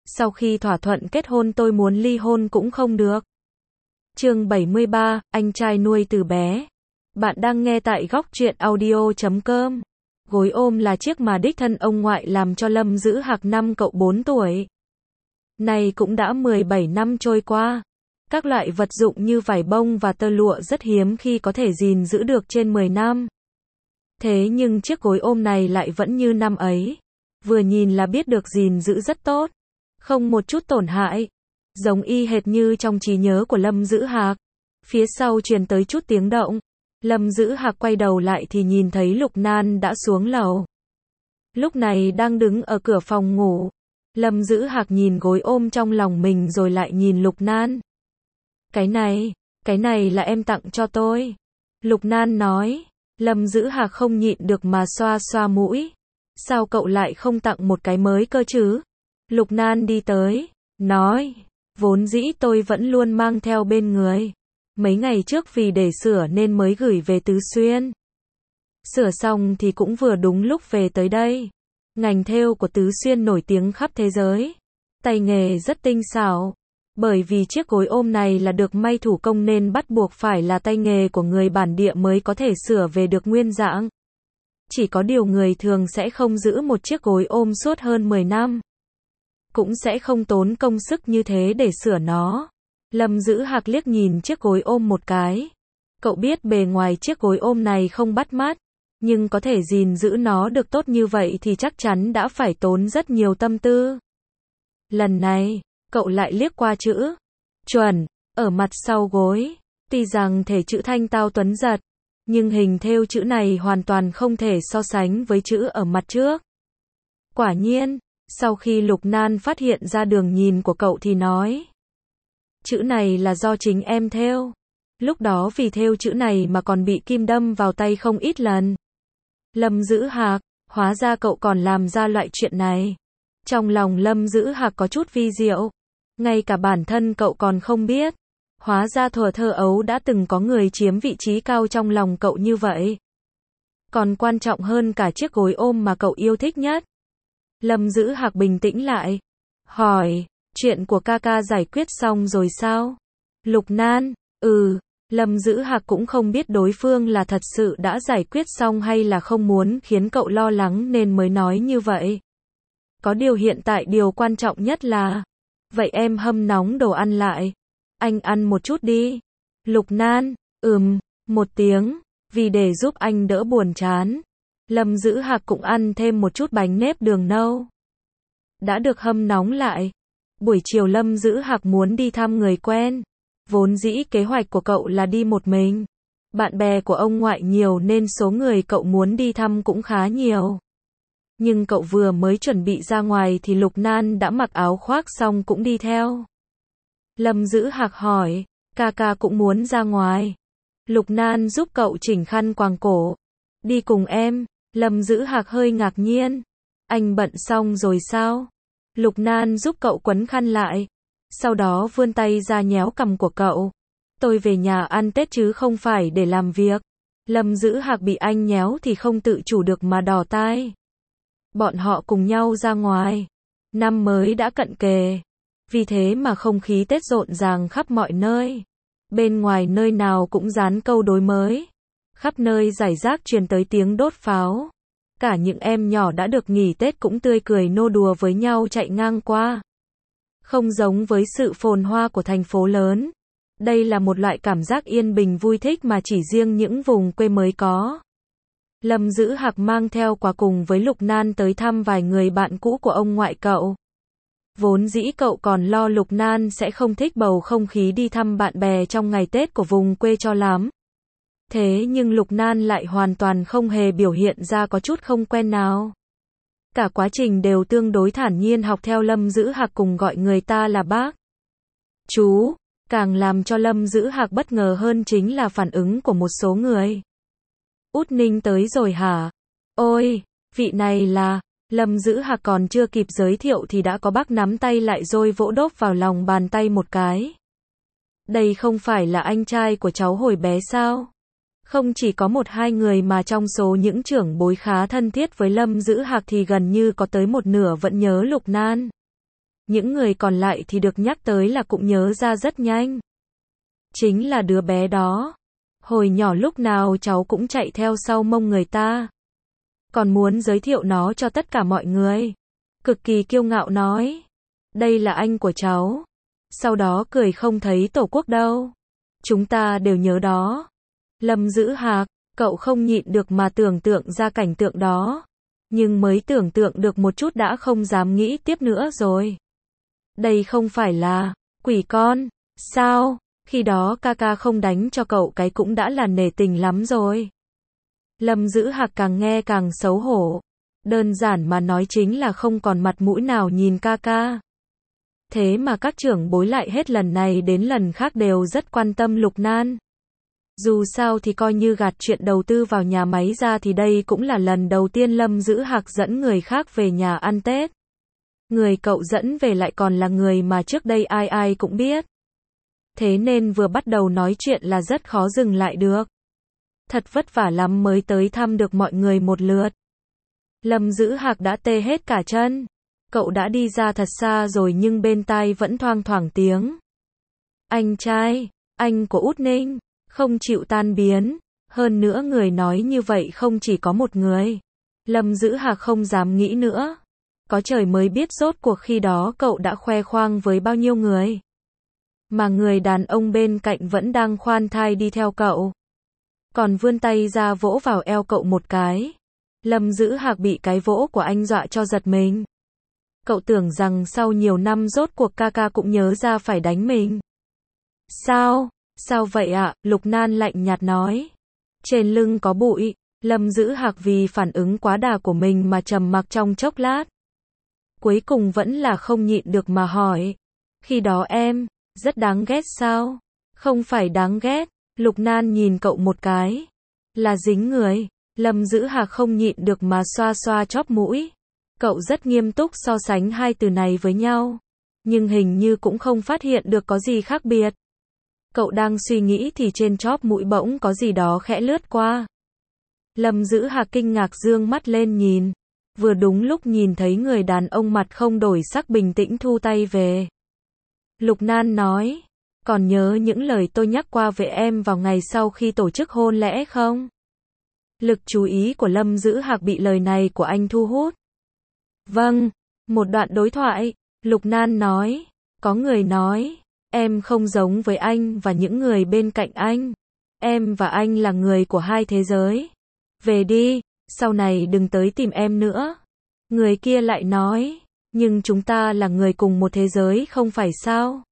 Sau khi thỏa thuận kết hôn tôi muốn ly hôn cũng không được. Chương 73, anh trai nuôi từ bé. Bạn đang nghe tại góc truyện audio.com. Gối ôm là chiếc mà đích thân ông ngoại làm cho Lâm Dữ Hạc năm cậu 4 tuổi. Này cũng đã 17 năm trôi qua. Các loại vật dụng như vải bông và tơ lụa rất hiếm khi có thể gìn giữ được trên 10 năm. Thế nhưng chiếc gối ôm này lại vẫn như năm ấy. Vừa nhìn là biết được gìn giữ rất tốt. Không một chút tổn hại. Giống y hệt như trong trí nhớ của Lâm Dữ Hạc. Phía sau truyền tới chút tiếng động. Lâm Dữ Hạc quay đầu lại thì nhìn thấy Lục Nan đã xuống lầu. Lúc này đang đứng ở cửa phòng ngủ. Lâm Dữ Hạc nhìn gối ôm trong lòng mình rồi lại nhìn Lục Nan. Cái này là em tặng cho tôi. Lục Nan nói. Lâm Dữ Hạc không nhịn được mà xoa xoa mũi. Sao cậu lại không tặng một cái mới cơ chứ? Lục Nan đi tới, nói. Vốn dĩ tôi vẫn luôn mang theo bên người. Mấy ngày trước vì để sửa nên mới gửi về Tứ Xuyên. Sửa xong thì cũng vừa đúng lúc về tới đây. Ngành thêu của Tứ Xuyên nổi tiếng khắp thế giới. Tay nghề rất tinh xảo. Bởi vì chiếc gối ôm này là được may thủ công nên bắt buộc phải là tay nghề của người bản địa mới có thể sửa về được nguyên dạng. Chỉ có điều người thường sẽ không giữ một chiếc gối ôm suốt hơn 10 năm. Cũng sẽ không tốn công sức như thế để sửa nó. Lâm Dữ Hạc liếc nhìn chiếc gối ôm một cái. Cậu biết bề ngoài chiếc gối ôm này không bắt mắt, nhưng có thể gìn giữ nó được tốt như vậy thì chắc chắn đã phải tốn rất nhiều tâm tư. Lần này, cậu lại liếc qua chữ chuẩn ở mặt sau gối. Tuy rằng thể chữ thanh tao tuấn giật, nhưng hình thêu chữ này hoàn toàn không thể so sánh với chữ ở mặt trước. Quả nhiên, sau khi Lục Nan phát hiện ra đường nhìn của cậu thì nói. Chữ này là do chính em thêu. Lúc đó vì thêu chữ này mà còn bị kim đâm vào tay không ít lần. Lâm Dữ Hạc, hóa ra cậu còn làm ra loại chuyện này. Trong lòng Lâm Dữ Hạc có chút vi diệu. Ngay cả bản thân cậu còn không biết. Hóa ra thuở thơ ấu đã từng có người chiếm vị trí cao trong lòng cậu như vậy. Còn quan trọng hơn cả chiếc gối ôm mà cậu yêu thích nhất. Lâm Dữ Hạc bình tĩnh lại. Hỏi, chuyện của ca ca giải quyết xong rồi sao? Lục Nan, Lâm Dữ Hạc cũng không biết đối phương là thật sự đã giải quyết xong hay là không muốn khiến cậu lo lắng nên mới nói như vậy. Có điều hiện tại điều quan trọng nhất là, vậy em hâm nóng đồ ăn lại. Anh ăn một chút đi. Lục Nan, một tiếng, vì để giúp anh đỡ buồn chán. Lâm Dữ Hạc cũng ăn thêm một chút bánh nếp đường nâu. Đã được hâm nóng lại. Buổi chiều Lâm Dữ Hạc muốn đi thăm người quen. Vốn dĩ kế hoạch của cậu là đi một mình. Bạn bè của ông ngoại nhiều nên số người cậu muốn đi thăm cũng khá nhiều. Nhưng cậu vừa mới chuẩn bị ra ngoài thì Lục Nan đã mặc áo khoác xong cũng đi theo. Lâm Dữ Hạc hỏi, ca ca cũng muốn ra ngoài. Lục Nan giúp cậu chỉnh khăn quàng cổ. Đi cùng em. Lâm Dữ Hạc hơi ngạc nhiên. Anh bận xong rồi sao? Lục Nan giúp cậu quấn khăn lại. Sau đó vươn tay ra nhéo cằm của cậu. Tôi về nhà ăn Tết chứ không phải để làm việc. Lâm Dữ Hạc bị anh nhéo thì không tự chủ được mà đỏ tai. Bọn họ cùng nhau ra ngoài. Năm mới đã cận kề. Vì thế mà không khí Tết rộn ràng khắp mọi nơi. Bên ngoài nơi nào cũng dán câu đối mới. Khắp nơi rải rác truyền tới tiếng đốt pháo. Cả những em nhỏ đã được nghỉ Tết cũng tươi cười nô đùa với nhau chạy ngang qua. Không giống với sự phồn hoa của thành phố lớn. Đây là một loại cảm giác yên bình vui thích mà chỉ riêng những vùng quê mới có. Lâm Dữ Hạc mang theo quà cùng với Lục Nan tới thăm vài người bạn cũ của ông ngoại cậu. Vốn dĩ cậu còn lo Lục Nan sẽ không thích bầu không khí đi thăm bạn bè trong ngày Tết của vùng quê cho lắm. Thế nhưng Lục Nan lại hoàn toàn không hề biểu hiện ra có chút không quen nào. Cả quá trình đều tương đối thản nhiên học theo Lâm Dữ Hạc cùng gọi người ta là bác. Chú, càng làm cho Lâm Dữ Hạc bất ngờ hơn chính là phản ứng của một số người. Út Ninh tới rồi hả? Ôi, vị này là... Lâm Dữ Hạc còn chưa kịp giới thiệu thì đã có bác nắm tay lại rồi vỗ đốp vào lòng bàn tay một cái. Đây không phải là anh trai của cháu hồi bé sao? Không chỉ có một hai người mà trong số những trưởng bối khá thân thiết với Lâm Dữ Hạc thì gần như có tới một nửa vẫn nhớ Lục Nan. những người còn lại thì được nhắc tới là cũng nhớ ra rất nhanh. Chính là đứa bé đó. Hồi nhỏ lúc nào cháu cũng chạy theo sau mông người ta. Còn muốn giới thiệu nó cho tất cả mọi người. Cực kỳ kiêu ngạo nói. Đây là anh của cháu. Sau đó cười không thấy tổ quốc đâu. Chúng ta đều nhớ đó. Lâm Dữ Hạc, cậu không nhịn được mà tưởng tượng ra cảnh tượng đó. Nhưng mới tưởng tượng được một chút đã không dám nghĩ tiếp nữa rồi. Đây không phải là quỷ con, sao? Khi đó ca không đánh cho cậu cái cũng đã là nể tình lắm rồi. Lâm Dữ Hạc càng nghe càng xấu hổ. Đơn giản mà nói chính là không còn mặt mũi nào nhìn ca. Thế mà các trưởng bối lại hết lần này đến lần khác đều rất quan tâm Lục Nan. Dù sao thì coi như gạt chuyện đầu tư vào nhà máy ra thì đây cũng là lần đầu tiên Lâm Dữ Hạc dẫn người khác về nhà ăn Tết. Người cậu dẫn về lại còn là người mà trước đây ai cũng biết. Thế nên vừa bắt đầu nói chuyện là rất khó dừng lại được. Thật vất vả lắm mới tới thăm được mọi người một lượt. Lâm Dữ Hạc đã tê hết cả chân. Cậu đã đi ra thật xa rồi nhưng bên tai vẫn thoang thoảng tiếng. Anh trai, anh của Út Ninh, không chịu tan biến. Hơn nữa người nói như vậy không chỉ có một người. Lâm Dữ Hạc không dám nghĩ nữa. Có trời mới biết rốt cuộc khi đó cậu đã khoe khoang với bao nhiêu người. Mà người đàn ông bên cạnh vẫn đang khoan thai đi theo cậu. Còn vươn tay ra vỗ vào eo cậu một cái. Lâm Dữ Hạc bị cái vỗ của anh dọa cho giật mình. Cậu tưởng rằng sau nhiều năm rốt cuộc ca cũng nhớ ra phải đánh mình. Sao vậy ạ? Lục Nan lạnh nhạt nói. Trên lưng có bụi. Lâm Dữ Hạc vì phản ứng quá đà của mình mà trầm mặc trong chốc lát. Cuối cùng vẫn là không nhịn được mà hỏi. Khi đó em, rất đáng ghét sao? Không phải đáng ghét. Lục Nan nhìn cậu một cái. Là dính người. Lâm Dữ Hạc không nhịn được mà xoa xoa chóp mũi. Cậu rất nghiêm túc so sánh hai từ này với nhau. Nhưng hình như cũng không phát hiện được có gì khác biệt. Cậu đang suy nghĩ thì trên chóp mũi bỗng có gì đó khẽ lướt qua. Lâm Dữ Hạc kinh ngạc dương mắt lên nhìn. Vừa đúng lúc nhìn thấy người đàn ông mặt không đổi sắc bình tĩnh thu tay về. Lục Nan nói. Còn nhớ những lời tôi nhắc qua về em vào ngày sau khi tổ chức hôn lễ không? Lực chú ý của Lâm Dữ Hạc bị lời này của anh thu hút. Vâng, một đoạn đối thoại, Lục Nan nói, có người nói, em không giống với anh và những người bên cạnh anh. Em và anh là người của hai thế giới. Về đi, sau này đừng tới tìm em nữa. Người kia lại nói, nhưng chúng ta là người cùng một thế giới không phải sao?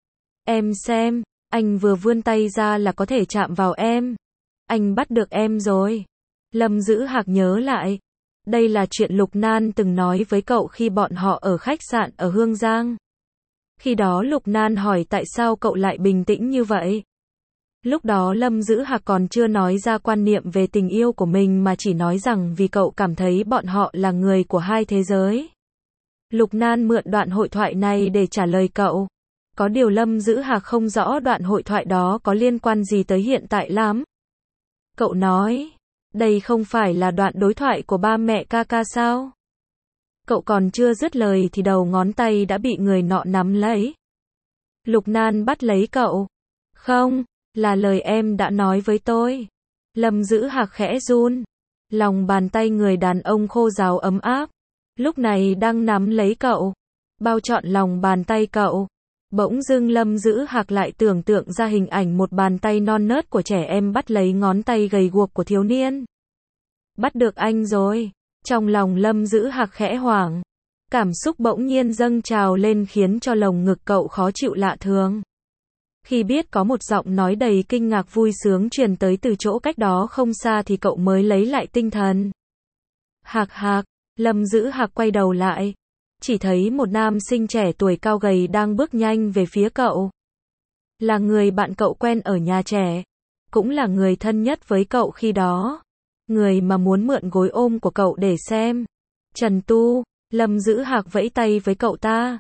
Em xem, anh vừa vươn tay ra là có thể chạm vào em. Anh bắt được em rồi. Lâm Dữ Hạc nhớ lại. Đây là chuyện Lục Nan từng nói với cậu khi bọn họ ở khách sạn ở Hương Giang. Khi đó Lục Nan hỏi tại sao cậu lại bình tĩnh như vậy. Lúc đó Lâm Dữ Hạc còn chưa nói ra quan niệm về tình yêu của mình mà chỉ nói rằng vì cậu cảm thấy bọn họ là người của hai thế giới. Lục Nan mượn đoạn hội thoại này để trả lời cậu. Có điều Lâm Dữ Hạc không rõ đoạn hội thoại đó có liên quan gì tới hiện tại lắm. Cậu nói, đây không phải là đoạn đối thoại của ba mẹ ca sao? Cậu còn chưa dứt lời thì đầu ngón tay đã bị người nọ nắm lấy. Lục Nan bắt lấy cậu. Không, là lời em đã nói với tôi. Lâm Dữ Hạc khẽ run. Lòng bàn tay người đàn ông khô ráo ấm áp. Lúc này đang nắm lấy cậu. Bao trọn lòng bàn tay cậu. Bỗng dưng Lâm Dữ Hạc lại tưởng tượng ra hình ảnh một bàn tay non nớt của trẻ em bắt lấy ngón tay gầy guộc của thiếu niên. Bắt được anh rồi. Trong lòng Lâm Dữ Hạc khẽ hoảng. Cảm xúc bỗng nhiên dâng trào lên khiến cho lồng ngực cậu khó chịu lạ thường. Khi biết có một giọng nói đầy kinh ngạc vui sướng truyền tới từ chỗ cách đó không xa thì cậu mới lấy lại tinh thần. Hạc Hạc, Lâm Dữ Hạc quay đầu lại. Chỉ thấy một nam sinh trẻ tuổi cao gầy đang bước nhanh về phía cậu. Là người bạn cậu quen ở nhà trẻ. Cũng là người thân nhất với cậu khi đó. Người mà muốn mượn gối ôm của cậu để xem. Trần Tu, Lâm Dữ Hạc vẫy tay với cậu ta.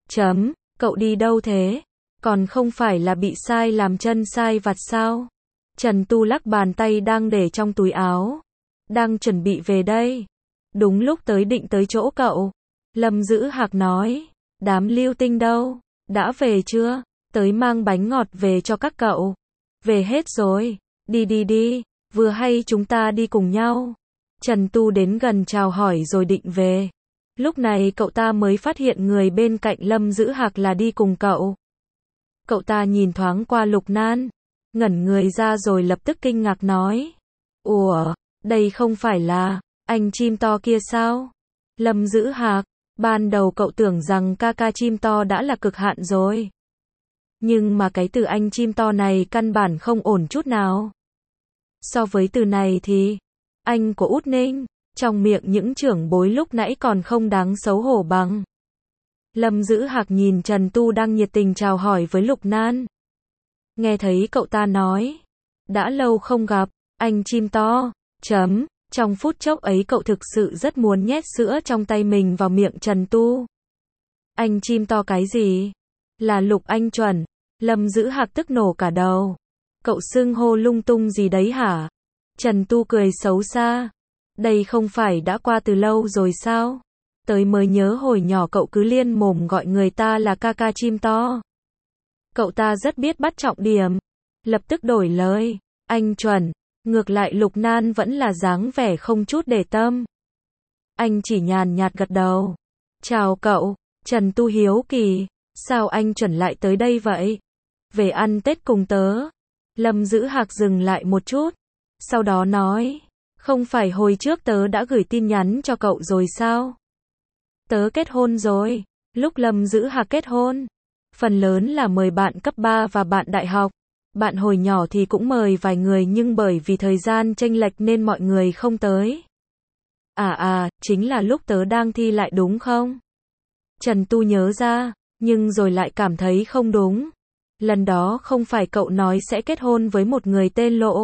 Cậu đi đâu thế? Còn không phải là bị sai làm chân sai vặt sao? Trần Tu lắc bàn tay đang để trong túi áo. Đang chuẩn bị về đây. Đúng lúc định tới chỗ cậu. Lâm Dữ Hạc nói. Đám Lưu Tinh đâu? Đã về chưa? Tới mang bánh ngọt về cho các cậu. Về hết rồi. Đi đi đi, vừa hay chúng ta đi cùng nhau. Trần Tu đến gần chào hỏi rồi định về. Lúc này cậu ta mới phát hiện người bên cạnh Lâm Dữ Hạc là đi cùng cậu. Cậu ta nhìn thoáng qua Lục Nan, ngẩn người ra rồi lập tức kinh ngạc nói. Ủa, đây không phải là anh chim to kia sao? Lâm Dữ Hạc, ban đầu cậu tưởng rằng ca ca chim to đã là cực hạn rồi. Nhưng mà cái từ anh chim to này căn bản không ổn chút nào. So với từ này thì, anh của Út Ninh, trong miệng những trưởng bối lúc nãy còn không đáng xấu hổ bằng. Lâm Dữ Hạc nhìn Trần Tu đang nhiệt tình chào hỏi với Lục Nan. Nghe thấy cậu ta nói, đã lâu không gặp, anh chim to, trong phút chốc ấy cậu thực sự rất muốn nhét sữa trong tay mình vào miệng Trần Tu. Anh chim to cái gì? Là Lục anh chuẩn. Lâm Dữ Hạc tức nổ cả đầu. Cậu xưng hô lung tung gì đấy hả? Trần Tu cười xấu xa. Đây không phải đã qua từ lâu rồi sao? Tới mới nhớ hồi nhỏ cậu cứ liên mồm gọi người ta là ca ca chim to. Cậu ta rất biết bắt trọng điểm. Lập tức đổi lời. Anh chuẩn. Ngược lại Lục Nan vẫn là dáng vẻ không chút để tâm. Anh chỉ nhàn nhạt gật đầu. Chào cậu. Trần Tu hiếu kỳ. Sao anh chuẩn lại tới đây vậy? Về ăn Tết cùng tớ. Lâm Dữ Hạc dừng lại một chút. Sau đó nói. Không phải hồi trước tớ đã gửi tin nhắn cho cậu rồi sao? Tớ kết hôn rồi. Lúc Lâm Dữ Hạc kết hôn, phần lớn là mời bạn cấp 3 và bạn đại học. Bạn hồi nhỏ thì cũng mời vài người nhưng bởi vì thời gian chênh lệch nên mọi người không tới. Chính là lúc tớ đang thi lại đúng không? Trần Tu nhớ ra, nhưng rồi lại cảm thấy không đúng. Lần đó không phải cậu nói sẽ kết hôn với một người tên Lộ.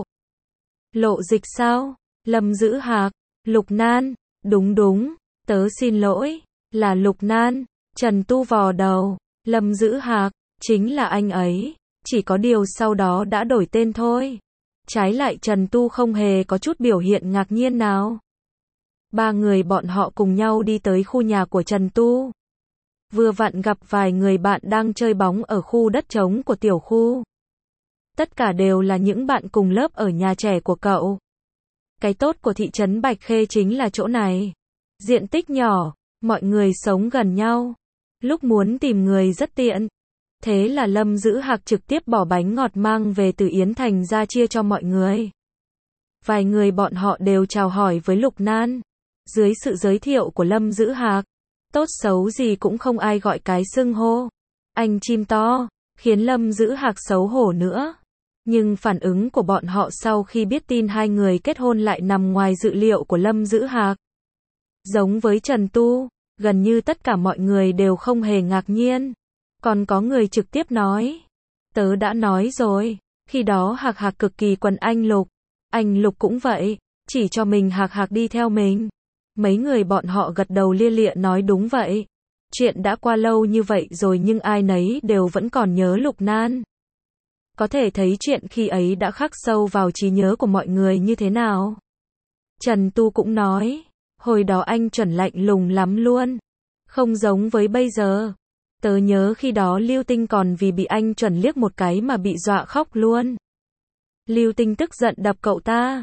Lộ Dịch sao? Lâm Dữ Hạc, Lục Nan, đúng, tớ xin lỗi, là Lục Nan. Trần Tu vò đầu, Lâm Dữ Hạc, chính là anh ấy, chỉ có điều sau đó đã đổi tên thôi. Trái lại Trần Tu không hề có chút biểu hiện ngạc nhiên nào. Ba người bọn họ cùng nhau đi tới khu nhà của Trần Tu. Vừa vặn gặp vài người bạn đang chơi bóng ở khu đất trống của tiểu khu. Tất cả đều là những bạn cùng lớp ở nhà trẻ của cậu. Cái tốt của thị trấn Bạch Khê chính là chỗ này. Diện tích nhỏ, mọi người sống gần nhau. Lúc muốn tìm người rất tiện. Thế là Lâm Dữ Hạc trực tiếp bỏ bánh ngọt mang về từ Yến Thành ra chia cho mọi người. Vài người bọn họ đều chào hỏi với Lục Nan. Dưới sự giới thiệu của Lâm Dữ Hạc, tốt xấu gì cũng không ai gọi cái xưng hô anh chim to, khiến Lâm Dữ Hạc xấu hổ nữa. Nhưng phản ứng của bọn họ sau khi biết tin hai người kết hôn lại nằm ngoài dự liệu của Lâm Dữ Hạc. Giống với Trần Tu, gần như tất cả mọi người đều không hề ngạc nhiên. Còn có người trực tiếp nói, tớ đã nói rồi, khi đó Hạc Hạc cực kỳ quấn anh Lục cũng vậy, chỉ cho mình Hạc Hạc đi theo mình. Mấy người bọn họ gật đầu lia lịa nói đúng vậy. Chuyện đã qua lâu như vậy rồi nhưng ai nấy đều vẫn còn nhớ Lục Nan. Có thể thấy chuyện khi ấy đã khắc sâu vào trí nhớ của mọi người như thế nào. Trần Tu cũng nói, hồi đó anh chuẩn lạnh lùng lắm luôn. Không giống với bây giờ. Tớ nhớ khi đó Lưu Tinh còn vì bị anh chuẩn liếc một cái mà bị dọa khóc luôn. Lưu Tinh tức giận đập cậu ta.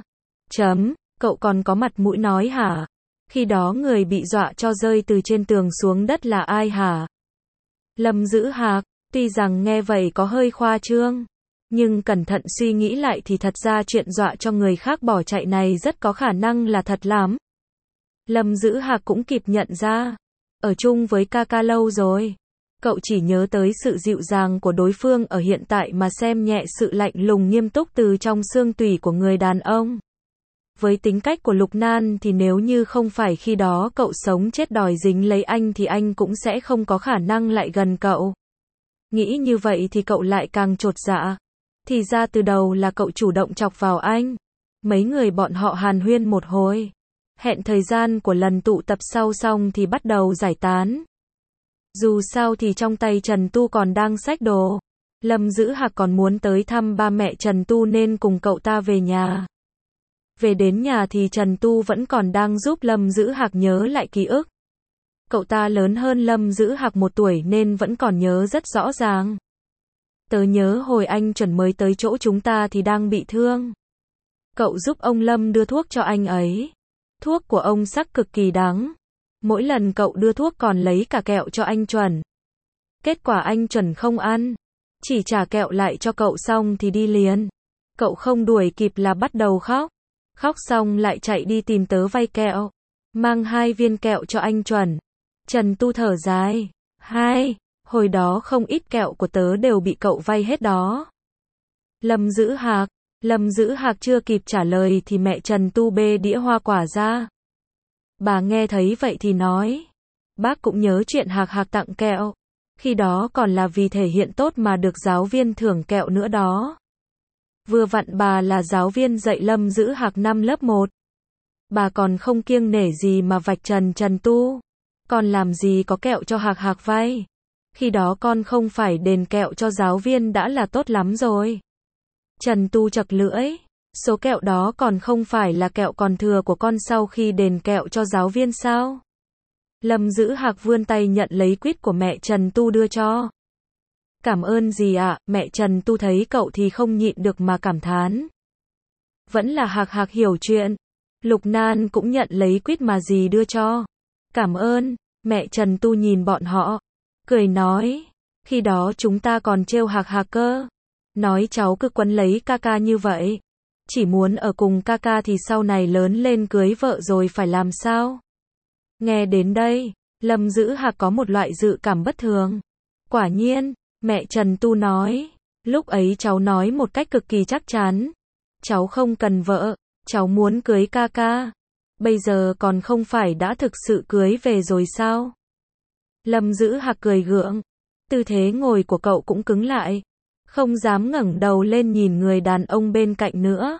Cậu còn có mặt mũi nói hả? Khi đó người bị dọa cho rơi từ trên tường xuống đất là ai hả? Lâm Dữ Hạc, tuy rằng nghe vậy có hơi khoa trương, nhưng cẩn thận suy nghĩ lại thì thật ra chuyện dọa cho người khác bỏ chạy này rất có khả năng là thật lắm. Lâm Dữ Hạc cũng kịp nhận ra, ở chung với ca ca lâu rồi, cậu chỉ nhớ tới sự dịu dàng của đối phương ở hiện tại mà xem nhẹ sự lạnh lùng nghiêm túc từ trong xương tủy của người đàn ông. Với tính cách của Lục Nan thì nếu như không phải khi đó cậu sống chết đòi dính lấy anh thì anh cũng sẽ không có khả năng lại gần cậu. Nghĩ như vậy thì cậu lại càng chột dạ. Thì ra từ đầu là cậu chủ động chọc vào anh. Mấy người bọn họ hàn huyên một hồi. Hẹn thời gian của lần tụ tập sau xong thì bắt đầu giải tán. Dù sao thì trong tay Trần Tu còn đang xách đồ. Lâm Dữ Hạc còn muốn tới thăm ba mẹ Trần Tu nên cùng cậu ta về nhà. Về đến nhà thì Trần Tu vẫn còn đang giúp Lâm Dữ Hạc nhớ lại ký ức. Cậu ta lớn hơn Lâm Dữ Hạc 1 tuổi nên vẫn còn nhớ rất rõ ràng. Tớ nhớ hồi anh chuẩn mới tới chỗ chúng ta thì đang bị thương. Cậu giúp ông Lâm đưa thuốc cho anh ấy. Thuốc của ông sắc cực kỳ đắng. Mỗi lần cậu đưa thuốc còn lấy cả kẹo cho anh Chuẩn. Kết quả anh Chuẩn không ăn. Chỉ trả kẹo lại cho cậu xong thì đi liền. Cậu không đuổi kịp là bắt đầu khóc. Khóc xong lại chạy đi tìm tớ vay kẹo. Mang 2 viên kẹo cho anh Chuẩn. Trần Tu thở dài. Hồi đó không ít kẹo của tớ đều bị cậu vay hết đó. Lâm Dữ Hạc chưa kịp trả lời thì mẹ Trần Tu bê đĩa hoa quả ra. Bà nghe thấy vậy thì nói. Bác cũng nhớ chuyện Hạc Hạc tặng kẹo. Khi đó còn là vì thể hiện tốt mà được giáo viên thưởng kẹo nữa đó. Vừa vặn bà là giáo viên dạy Lâm Dữ Hạc năm lớp 1. Bà còn không kiêng nể gì mà vạch trần Trần Tu. Con làm gì có kẹo cho Hạc Hạc vay. Khi đó con không phải đền kẹo cho giáo viên đã là tốt lắm rồi. Trần Tu chật lưỡi. Số kẹo đó còn không phải là kẹo còn thừa của con sau khi đền kẹo cho giáo viên sao? Lâm Dữ Hạc vươn tay nhận lấy quýt của mẹ Trần Tu đưa cho. Cảm ơn gì ạ? Mẹ Trần Tu thấy cậu thì không nhịn được mà cảm thán. Vẫn là Hạc Hạc hiểu chuyện. Lục Nan cũng nhận lấy quýt mà dì đưa cho. Cảm ơn. Mẹ Trần Tu nhìn bọn họ. Cười nói. Khi đó chúng ta còn trêu Hạc Hạc cơ. Nói cháu cứ quấn lấy ca ca như vậy. Chỉ muốn ở cùng ca ca thì sau này lớn lên cưới vợ rồi phải làm sao? Nghe đến đây, Lâm Dữ Hạc có một loại dự cảm bất thường. Quả nhiên, mẹ Trần Tu nói. Lúc ấy cháu nói một cách cực kỳ chắc chắn. Cháu không cần vợ, cháu muốn cưới ca ca. Bây giờ còn không phải đã thực sự cưới về rồi sao? Lâm Dữ Hạc cười gượng. Tư thế ngồi của cậu cũng cứng lại. Không dám ngẩng đầu lên nhìn người đàn ông bên cạnh nữa.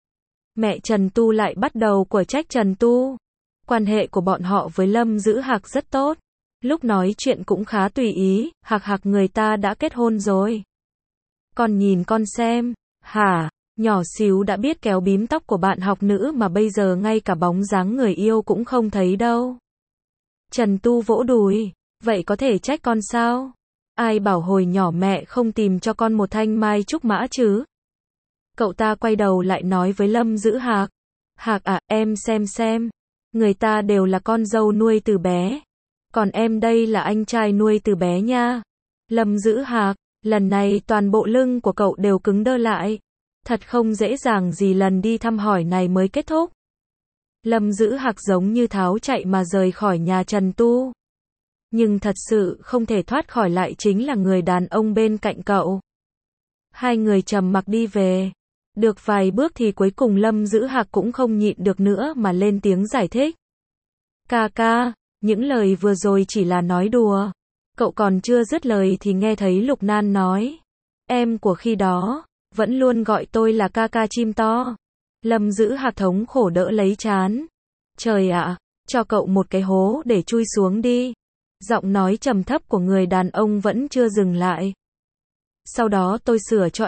Mẹ Trần Tu lại bắt đầu quở trách Trần Tu. Quan hệ của bọn họ với Lâm Dữ Hạc rất tốt. Lúc nói chuyện cũng khá tùy ý. Hạc Hạc người ta đã kết hôn rồi. Con nhìn con xem. Hả? Nhỏ xíu đã biết kéo bím tóc của bạn học nữ mà bây giờ ngay cả bóng dáng người yêu cũng không thấy đâu. Trần Tu vỗ đùi. Vậy có thể trách con sao? Ai bảo hồi nhỏ mẹ không tìm cho con một thanh mai trúc mã chứ? Cậu ta quay đầu lại nói với Lâm Dữ Hạc. Hạc à, em xem. Người ta đều là con dâu nuôi từ bé. Còn em đây là anh trai nuôi từ bé nha. Lâm Dữ Hạc, lần này toàn bộ lưng của cậu đều cứng đơ lại. Thật không dễ dàng gì lần đi thăm hỏi này mới kết thúc. Lâm Dữ Hạc giống như tháo chạy mà rời khỏi nhà Trần Tu. Nhưng thật sự không thể thoát khỏi lại chính là người đàn ông bên cạnh cậu. Hai người trầm mặc đi về. Được vài bước thì cuối cùng Lâm Dữ Hạc cũng không nhịn được nữa mà lên tiếng giải thích. Ca ca, những lời vừa rồi chỉ là nói đùa. Cậu còn chưa dứt lời thì nghe thấy Lục Nan nói. Em của khi đó, vẫn luôn gọi tôi là ca ca chim to. Lâm Dữ Hạc thống khổ đỡ lấy trán. Trời ạ, cho cậu một cái hố để chui xuống đi. Giọng nói trầm thấp của người đàn ông vẫn chưa dừng lại. Sau đó tôi sửa cho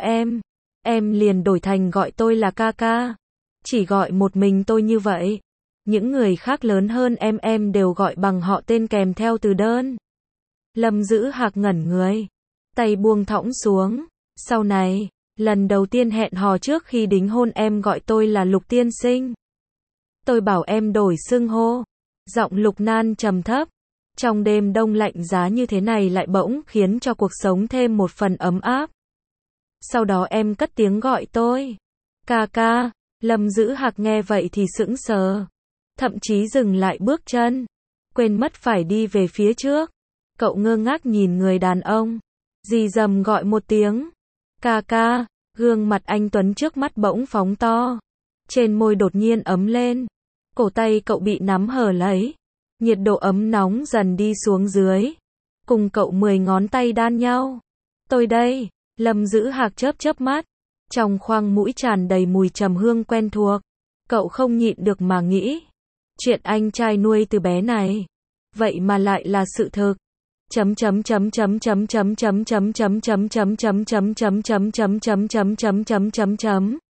em liền đổi thành gọi tôi là ca ca. Chỉ gọi một mình tôi như vậy. Những người khác lớn hơn em đều gọi bằng họ tên kèm theo từ đơn. Lâm Dữ Hạc ngẩn người. Tay buông thõng xuống. Sau này, lần đầu tiên hẹn hò trước khi đính hôn em gọi tôi là Lục tiên sinh. Tôi bảo em đổi xưng hô. Giọng Lục Nan trầm thấp. Trong đêm đông lạnh giá như thế này lại bỗng khiến cho cuộc sống thêm một phần ấm áp. Sau đó em cất tiếng gọi tôi. Ca ca. Lâm Dữ Hạc nghe vậy thì sững sờ. Thậm chí dừng lại bước chân. Quên mất phải đi về phía trước. Cậu ngơ ngác nhìn người đàn ông. Rì rầm gọi một tiếng. Ca ca. Gương mặt anh Tuấn trước mắt bỗng phóng to. Trên môi đột nhiên ấm lên. Cổ tay cậu bị nắm hở lấy. Nhiệt độ ấm nóng dần đi xuống dưới. Cùng cậu 10 ngón tay đan nhau. Tôi đây. Lâm Dữ Hạc chớp mắt. Trong khoang mũi tràn đầy mùi trầm hương quen thuộc. Cậu không nhịn được mà nghĩ. Chuyện anh trai nuôi từ bé này. Vậy mà lại là sự thực.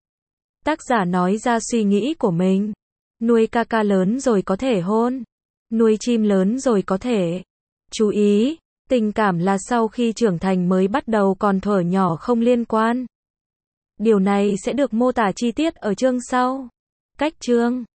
Tác giả nói ra suy nghĩ của mình. Nuôi ca ca lớn rồi có thể hôn. Nuôi chim lớn rồi có thể. Chú ý, tình cảm là sau khi trưởng thành mới bắt đầu, còn thuở nhỏ không liên quan. Điều này sẽ được mô tả chi tiết ở chương sau. Cách chương